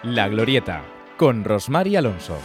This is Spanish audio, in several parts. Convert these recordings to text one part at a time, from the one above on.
La Glorieta, con Rosmar Alonso.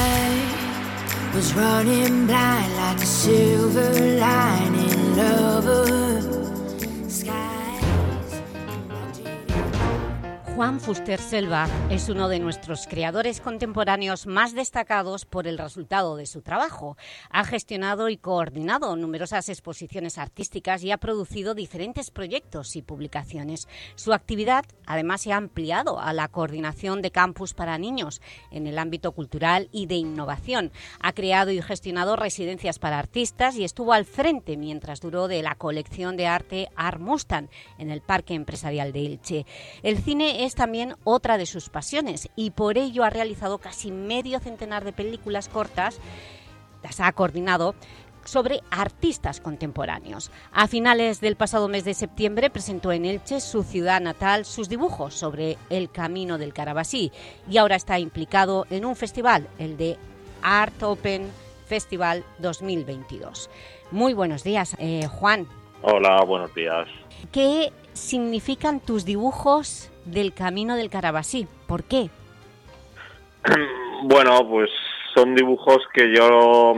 Juan Fuster Selva es uno de nuestros creadores contemporáneos más destacados por el resultado de su trabajo. Ha gestionado y coordinado numerosas exposiciones artísticas y ha producido diferentes proyectos y publicaciones. Su actividad, además, se ha ampliado a la coordinación de campus para niños en el ámbito cultural y de innovación. Ha creado y gestionado residencias para artistas y estuvo al frente, mientras duró, de la colección de arte Art Mustang en el Parque Empresarial de Elche. El cine es también otra de sus pasiones y por ello ha realizado casi medio centenar de películas cortas, las ha coordinado, sobre artistas contemporáneos. A finales del pasado mes de septiembre presentó en Elche, su ciudad natal, sus dibujos sobre el camino del Carabasí y ahora está implicado en un festival, el de Art Open Festival 2022. Muy buenos días, Juan. Hola, buenos días. ¿Qué significan tus dibujos del camino del Carabasí? ¿Por qué? Bueno, pues son dibujos que yo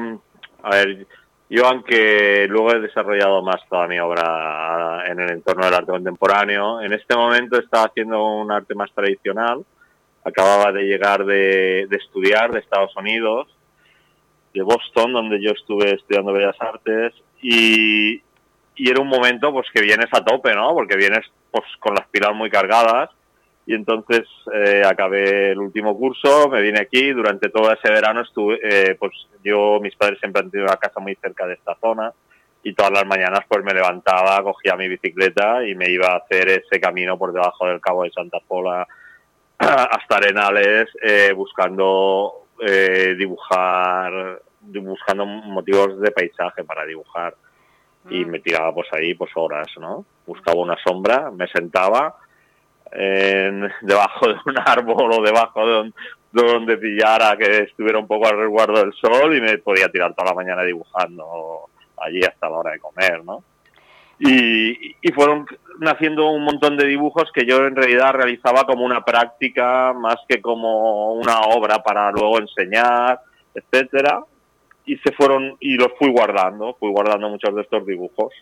aunque luego he desarrollado más toda mi obra en el entorno del arte contemporáneo, en este momento estaba haciendo un arte más tradicional. Acababa de llegar de estudiar de Estados Unidos, de Boston, donde yo estuve estudiando Bellas Artes, y era un momento pues que vienes a tope, ¿no? Porque vienes pues con las pilas muy cargadas, y entonces acabé el último curso, me vine aquí, durante todo ese verano estuve, mis padres siempre han tenido una casa muy cerca de esta zona, y todas las mañanas pues me levantaba, cogía mi bicicleta y me iba a hacer ese camino por debajo del Cabo de Santa Pola hasta Arenales, buscando buscando motivos de paisaje para dibujar. Y me tiraba pues ahí pues horas, ¿no? Buscaba una sombra, me sentaba debajo de un árbol o debajo de donde pillara que estuviera un poco al resguardo del sol, y me podía tirar toda la mañana dibujando allí hasta la hora de comer, ¿no? Y fueron naciendo un montón de dibujos que yo en realidad realizaba como una práctica más que como una obra para luego enseñar, etcétera. Y los fui guardando muchos de estos dibujos.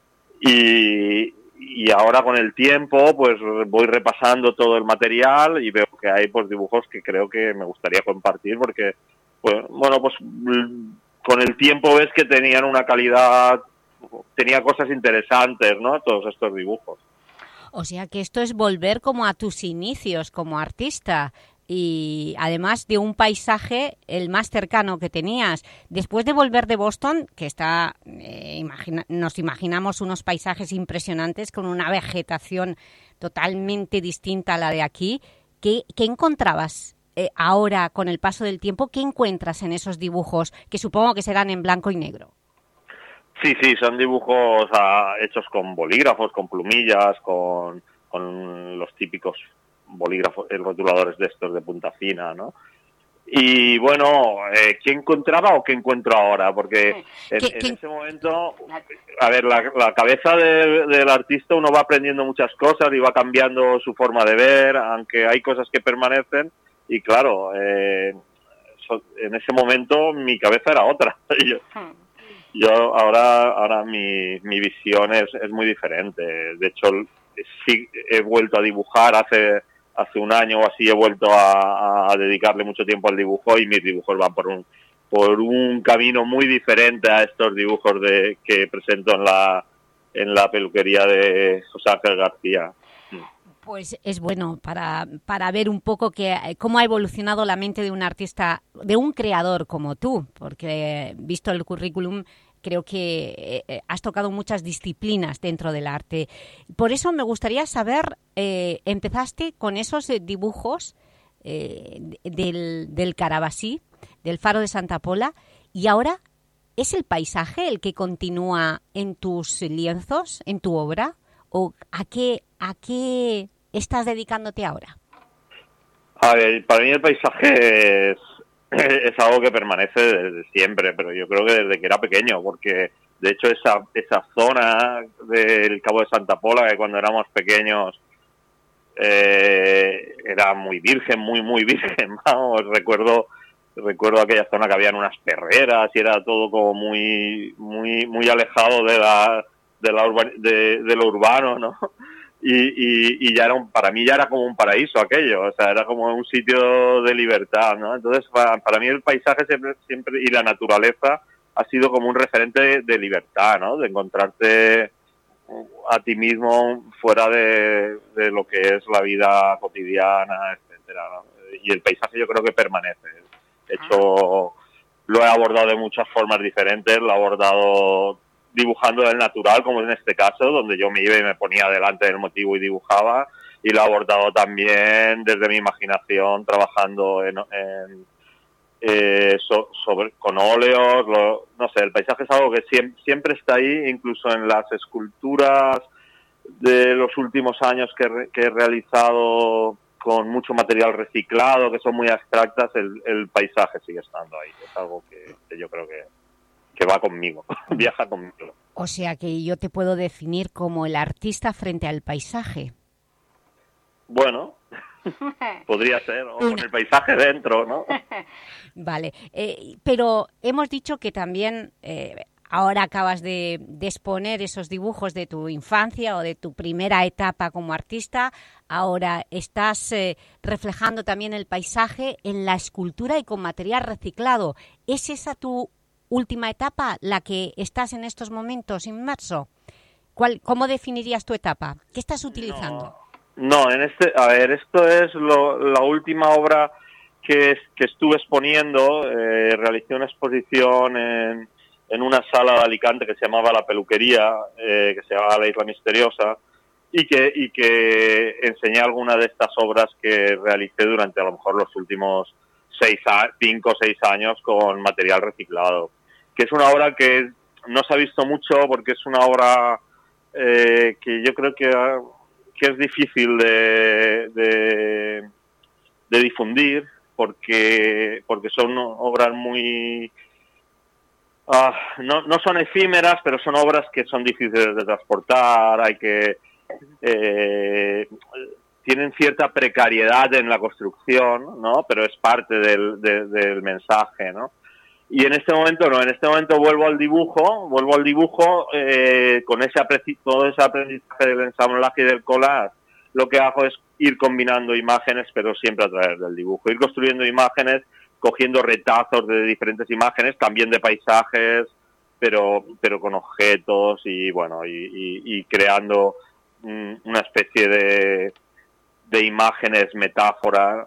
Y ahora con el tiempo pues voy repasando todo el material y veo que hay pues dibujos que creo que me gustaría compartir, porque pues con el tiempo ves que tenían una calidad, tenía cosas interesantes, ¿no? Todos estos dibujos. O sea que esto es volver como a tus inicios como artista. Y además de un paisaje el más cercano que tenías. Después de volver de Boston, que está, nos imaginamos unos paisajes impresionantes con una vegetación totalmente distinta a la de aquí, ¿qué encontrabas ahora con el paso del tiempo? ¿Qué encuentras en esos dibujos que supongo que serán en blanco y negro? Sí, son dibujos hechos con bolígrafos, con plumillas, con los típicos bolígrafos, rotuladores de estos de punta fina, ¿no? Y bueno, ¿qué encontraba o qué encuentro ahora? Porque en ese momento, a ver, la cabeza del artista, uno va aprendiendo muchas cosas y va cambiando su forma de ver, aunque hay cosas que permanecen, y claro, en ese momento mi cabeza era otra. Yo ahora mi visión es muy diferente. De hecho, sí he vuelto a dibujar hace un año o así, he vuelto a dedicarle mucho tiempo al dibujo, y mis dibujos van por un camino muy diferente a estos dibujos que presento en la peluquería de José Ángel García. Pues es bueno para ver un poco cómo ha evolucionado la mente de un artista, de un creador como tú, porque visto el currículum creo que has tocado muchas disciplinas dentro del arte. Por eso me gustaría saber, empezaste con esos dibujos del Carabasí, del Faro de Santa Pola, y ahora ¿es el paisaje el que continúa en tus lienzos, en tu obra? ¿O a qué estás dedicándote ahora? A ver, para mí el paisaje es algo que permanece desde siempre, pero yo creo que desde que era pequeño, porque de hecho esa zona del Cabo de Santa Pola, que cuando éramos pequeños era muy virgen, muy virgen, vamos, recuerdo aquella zona que habían unas perreras y era todo como muy alejado de lo urbano, ¿no? Y ya para mí ya era como un paraíso aquello, o sea, era como un sitio de libertad, ¿no? Entonces, para mí el paisaje siempre y la naturaleza ha sido como un referente de libertad, ¿no? De encontrarte a ti mismo fuera de lo que es la vida cotidiana, etcétera, ¿no? Y el paisaje yo creo que permanece. De hecho, lo he abordado de muchas formas diferentes, lo he abordado dibujando el natural, como en este caso, donde yo me iba y me ponía delante del motivo y dibujaba, y lo he abordado también desde mi imaginación, trabajando con óleos, no sé, el paisaje es algo que siempre está ahí, incluso en las esculturas de los últimos años que he realizado con mucho material reciclado, que son muy abstractas, el paisaje sigue estando ahí. Es algo que yo creo que va conmigo, viaja conmigo. O sea que yo te puedo definir como el artista frente al paisaje. Bueno, podría ser, o con el paisaje dentro, ¿no? Vale, pero hemos dicho que también ahora acabas de exponer esos dibujos de tu infancia o de tu primera etapa como artista. Ahora estás reflejando también el paisaje en la escultura y con material reciclado. ¿Es esa tu última etapa, la que estás en estos momentos inmerso? ¿Cómo definirías tu etapa? ¿Qué estás utilizando? No, esto es la última obra que estuve exponiendo. Realicé una exposición en una sala de Alicante que se llamaba La Peluquería, que se llamaba La Isla Misteriosa, y que enseñé algunas de estas obras que realicé durante a lo mejor los últimos 5 o 6 años con material reciclado, que es una obra que no se ha visto mucho porque es una obra que yo creo que es difícil de difundir porque son obras muy... no son efímeras, pero son obras que son difíciles de transportar, tienen cierta precariedad en la construcción, ¿no? Pero es parte del mensaje, ¿no? Y en este momento vuelvo al dibujo con todo ese aprendizaje del ensamblaje y del collage. Lo que hago es ir combinando imágenes, pero siempre a través del dibujo, ir construyendo imágenes, cogiendo retazos de diferentes imágenes, también de paisajes, pero con objetos y bueno, y creando una especie de imágenes, metáforas.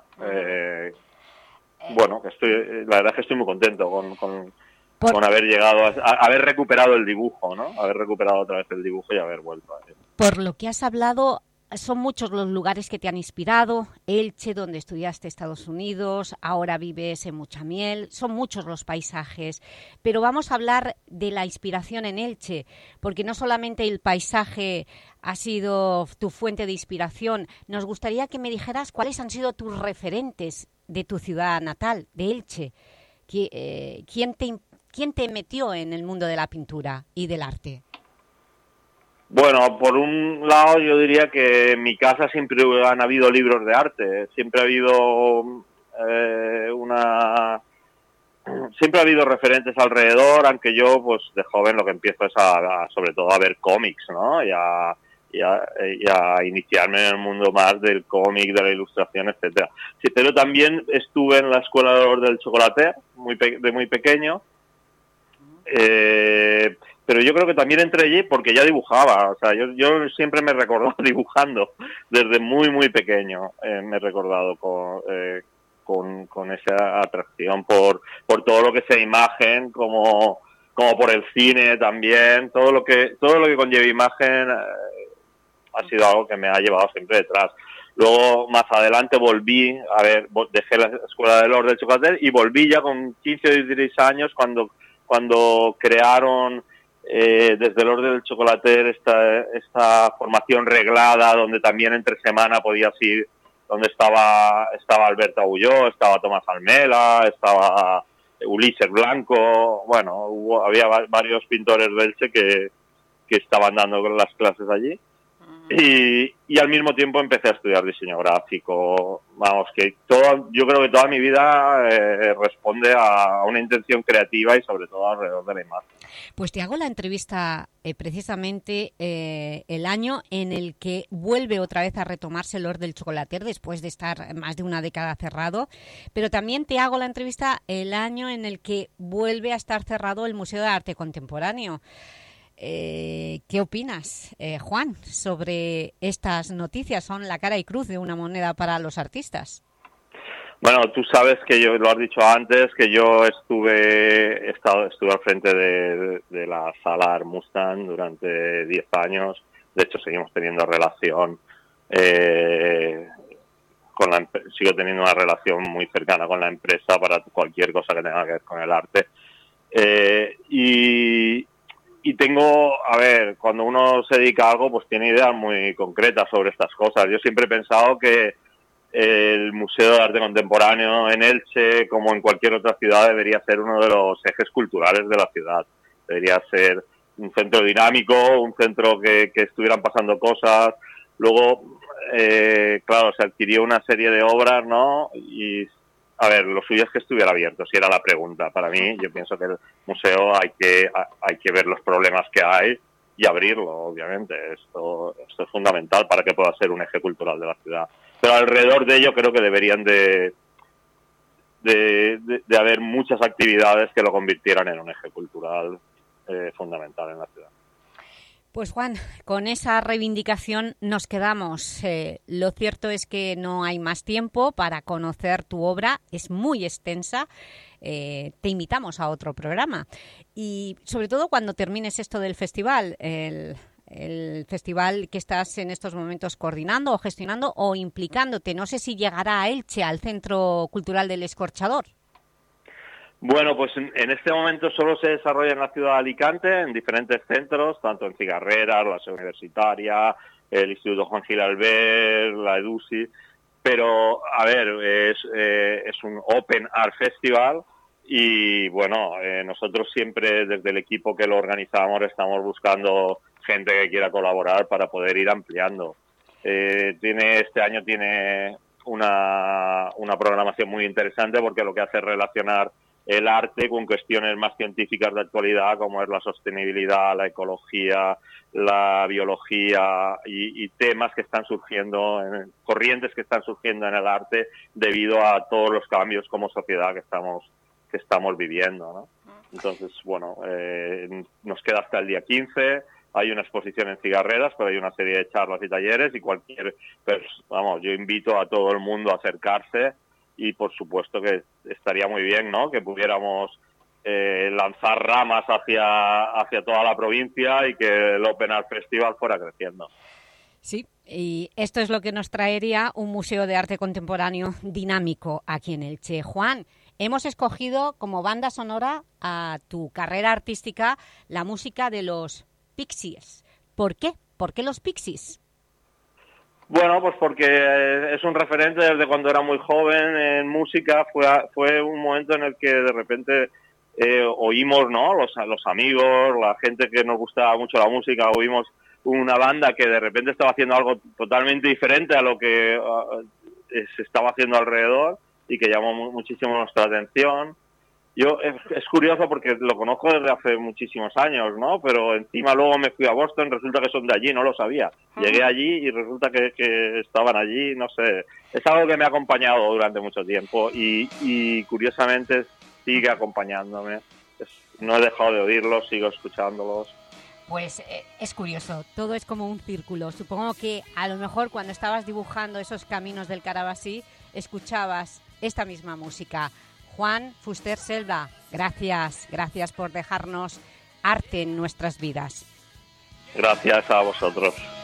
Bueno, la verdad es que estoy muy contento con haber llegado a haber recuperado el dibujo, ¿no? Haber recuperado otra vez el dibujo y haber vuelto a él. Por lo que has hablado, son muchos los lugares que te han inspirado. Elche, donde estudiaste Estados Unidos, ahora vives en Muchamiel, son muchos los paisajes. Pero vamos a hablar de la inspiración en Elche, porque no solamente el paisaje ha sido tu fuente de inspiración. Nos gustaría que me dijeras cuáles han sido tus referentes de tu ciudad natal, de Elche. ¿Quién te metió en el mundo de la pintura y del arte? Bueno, por un lado yo diría que en mi casa siempre han habido libros de arte, siempre ha habido siempre ha habido referentes alrededor, aunque yo pues de joven lo que empiezo es sobre todo a ver cómics, ¿no? Y a iniciarme en el mundo más del cómic, de la ilustración, etcétera. Sí, pero también estuve en la Escuela de Oro del Chocolate de muy pequeño. Pero yo creo que también entré allí porque ya dibujaba, o sea, yo siempre me he recordado dibujando desde muy pequeño, me he recordado con esa atracción por todo lo que sea imagen, como por el cine también, todo lo que conlleva imagen ha sido algo que me ha llevado siempre detrás. Luego, más adelante, dejé la Escuela del Oro del Chocolate y volví ya con 15 o 16 años cuando crearon desde el Orden del Chocolater esta formación reglada donde también entre semana podías ir, donde estaba Alberto Agulló, estaba Tomás Almela, estaba Ulises Blanco, bueno, había varios pintores de Elche que estaban dando las clases allí. Y al mismo tiempo empecé a estudiar diseño gráfico. Vamos, que yo creo que toda mi vida responde a una intención creativa y sobre todo alrededor de la imagen. Pues te hago la entrevista precisamente el año en el que vuelve otra vez a retomarse el Hort del Chocolater después de estar más de una década cerrado, pero también te hago la entrevista el año en el que vuelve a estar cerrado el Museo de Arte Contemporáneo. ¿Qué opinas, Juan, sobre estas noticias? Son la cara y cruz de una moneda para los artistas. Bueno, tú sabes que yo, lo has dicho antes, que yo estuve al frente de la sala Art Mustang durante 10 años. De hecho, seguimos teniendo relación sigo teniendo una relación muy cercana con la empresa para cualquier cosa que tenga que ver con el arte. Y tengo, a ver, cuando uno se dedica a algo, pues tiene ideas muy concretas sobre estas cosas. Yo siempre he pensado que el Museo de Arte Contemporáneo en Elche, como en cualquier otra ciudad, debería ser uno de los ejes culturales de la ciudad. Debería ser un centro dinámico, un centro que estuvieran pasando cosas. Luego, claro, se adquirió una serie de obras, ¿no? Y, a ver, lo suyo es que estuviera abierto, si era la pregunta. Para mí, yo pienso que el museo hay que ver los problemas que hay y abrirlo, obviamente. Esto es fundamental para que pueda ser un eje cultural de la ciudad. Pero alrededor de ello creo que deberían de haber muchas actividades que lo convirtieran en un eje cultural fundamental en la ciudad. Pues Juan, con esa reivindicación nos quedamos. Lo cierto es que no hay más tiempo para conocer tu obra, es muy extensa. Te invitamos a otro programa. Y sobre todo cuando termines esto del festival, el festival que estás en estos momentos coordinando o gestionando o implicándote. No sé si llegará a Elche, al Centro Cultural del Escorchador. Bueno, pues en este momento solo se desarrolla en la ciudad de Alicante, en diferentes centros, tanto en Cigarreras, la Sede Universitaria, el Instituto Juan Gil Albert, la EDUSI, pero, a ver, es un Open Art Festival y, bueno, nosotros siempre desde el equipo que lo organizamos estamos buscando gente que quiera colaborar para poder ir ampliando. Este año tiene una programación muy interesante porque lo que hace es relacionar el arte con cuestiones más científicas de actualidad, como es la sostenibilidad, la ecología, la biología y temas que están surgiendo, corrientes que están surgiendo en el arte debido a todos los cambios como sociedad que estamos viviendo, ¿no? Entonces, bueno, nos queda hasta el día 15. Hay una exposición en Cigarreras, pero hay una serie de charlas y talleres y yo invito a todo el mundo a acercarse. Y por supuesto que estaría muy bien, ¿no?, que pudiéramos lanzar ramas hacia toda la provincia y que el Open Art Festival fuera creciendo. Sí, y esto es lo que nos traería un museo de arte contemporáneo dinámico aquí en Elche. Juan, hemos escogido como banda sonora a tu carrera artística la música de los Pixies. ¿Por qué? ¿Por qué los Pixies? Bueno, pues porque es un referente desde cuando era muy joven en música. Fue un momento en el que de repente oímos, ¿no?, los amigos, la gente que nos gustaba mucho la música, oímos una banda que de repente estaba haciendo algo totalmente diferente a lo que se estaba haciendo alrededor y que llamó muchísimo nuestra atención. Es curioso porque lo conozco desde hace muchísimos años, ¿no? Pero encima luego me fui a Boston, resulta que son de allí, no lo sabía. Llegué allí y resulta que estaban allí, no sé. Es algo que me ha acompañado durante mucho tiempo y curiosamente sigue acompañándome. No he dejado de oírlos, sigo escuchándolos. Pues es curioso, todo es como un círculo. Supongo que a lo mejor cuando estabas dibujando esos caminos del Carabasí escuchabas esta misma música. Juan Fuster Selva, gracias por dejarnos arte en nuestras vidas. Gracias a vosotros.